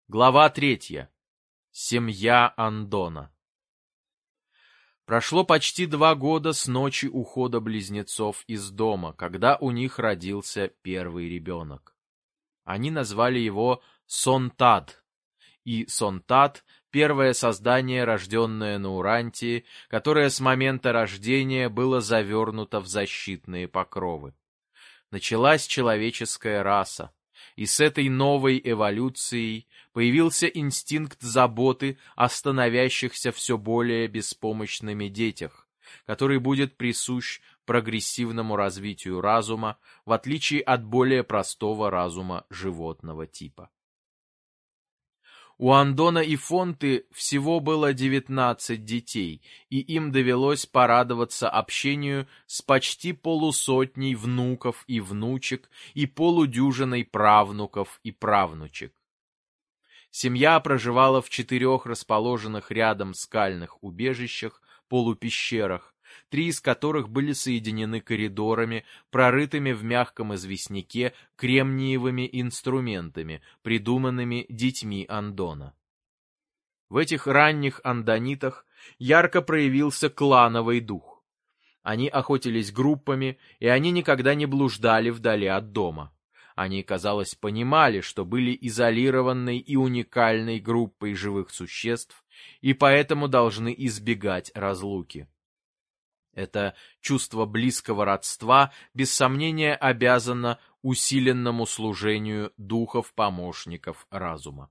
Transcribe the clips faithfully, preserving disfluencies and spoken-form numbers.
Глава третья. Семья Андона. Прошло почти два года с ночи ухода близнецов из дома, когда у них родился первый ребенок. Они назвали его Сонтад, и Сонтад — первое создание, рожденное на Урантии, которое с момента рождения было завернуто в защитные покровы. Началась человеческая раса. И с этой новой эволюцией появился инстинкт заботы о становящихся все более беспомощными детях, который будет присущ прогрессивному развитию разума, в отличие от более простого разума животного типа. У Андона и Фонты всего было девятнадцать детей, и им довелось порадоваться общению с почти полусотней внуков и внучек и полудюжиной правнуков и правнучек. Семья проживала в четырех расположенных рядом скальных убежищах, полупещерах, три из которых были соединены коридорами, прорытыми в мягком известняке кремниевыми инструментами, придуманными детьми Андона. В этих ранних андонитах ярко проявился клановый дух. Они охотились группами, и они никогда не блуждали вдали от дома. Они, казалось, понимали, что были изолированной и уникальной группой живых существ, и поэтому должны избегать разлуки. Это чувство близкого родства, без сомнения, обязано усиленному служению духов-помощников разума.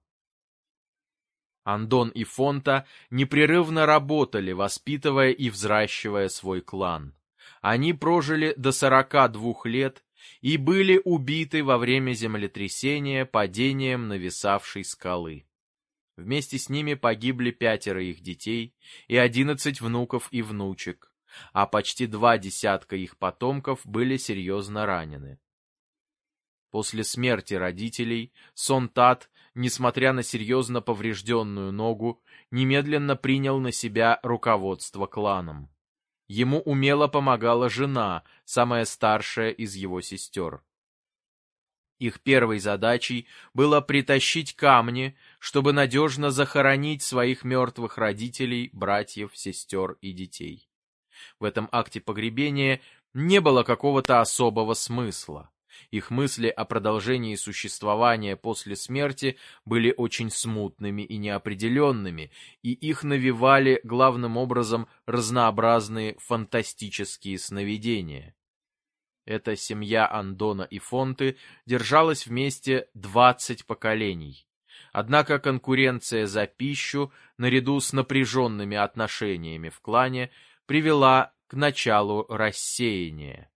Андон и Фонта непрерывно работали, воспитывая и взращивая свой клан. Они прожили до сорока двух лет и были убиты во время землетрясения падением нависавшей скалы. Вместе с ними погибли пятеро их детей и одиннадцать внуков и внучек, а почти два десятка их потомков были серьезно ранены. После смерти родителей Сонтад, несмотря на серьезно поврежденную ногу, немедленно принял на себя руководство кланом. Ему умело помогала жена, самая старшая из его сестер. Их первой задачей было притащить камни, чтобы надежно захоронить своих мертвых родителей, братьев, сестер и детей. В этом акте погребения не было какого-то особого смысла. Их мысли о продолжении существования после смерти были очень смутными и неопределенными, и их навевали главным образом разнообразные фантастические сновидения. Эта семья Андона и Фонты держалась вместе двадцать поколений. Однако конкуренция за пищу, наряду с напряженными отношениями в клане, привела к началу рассеяния.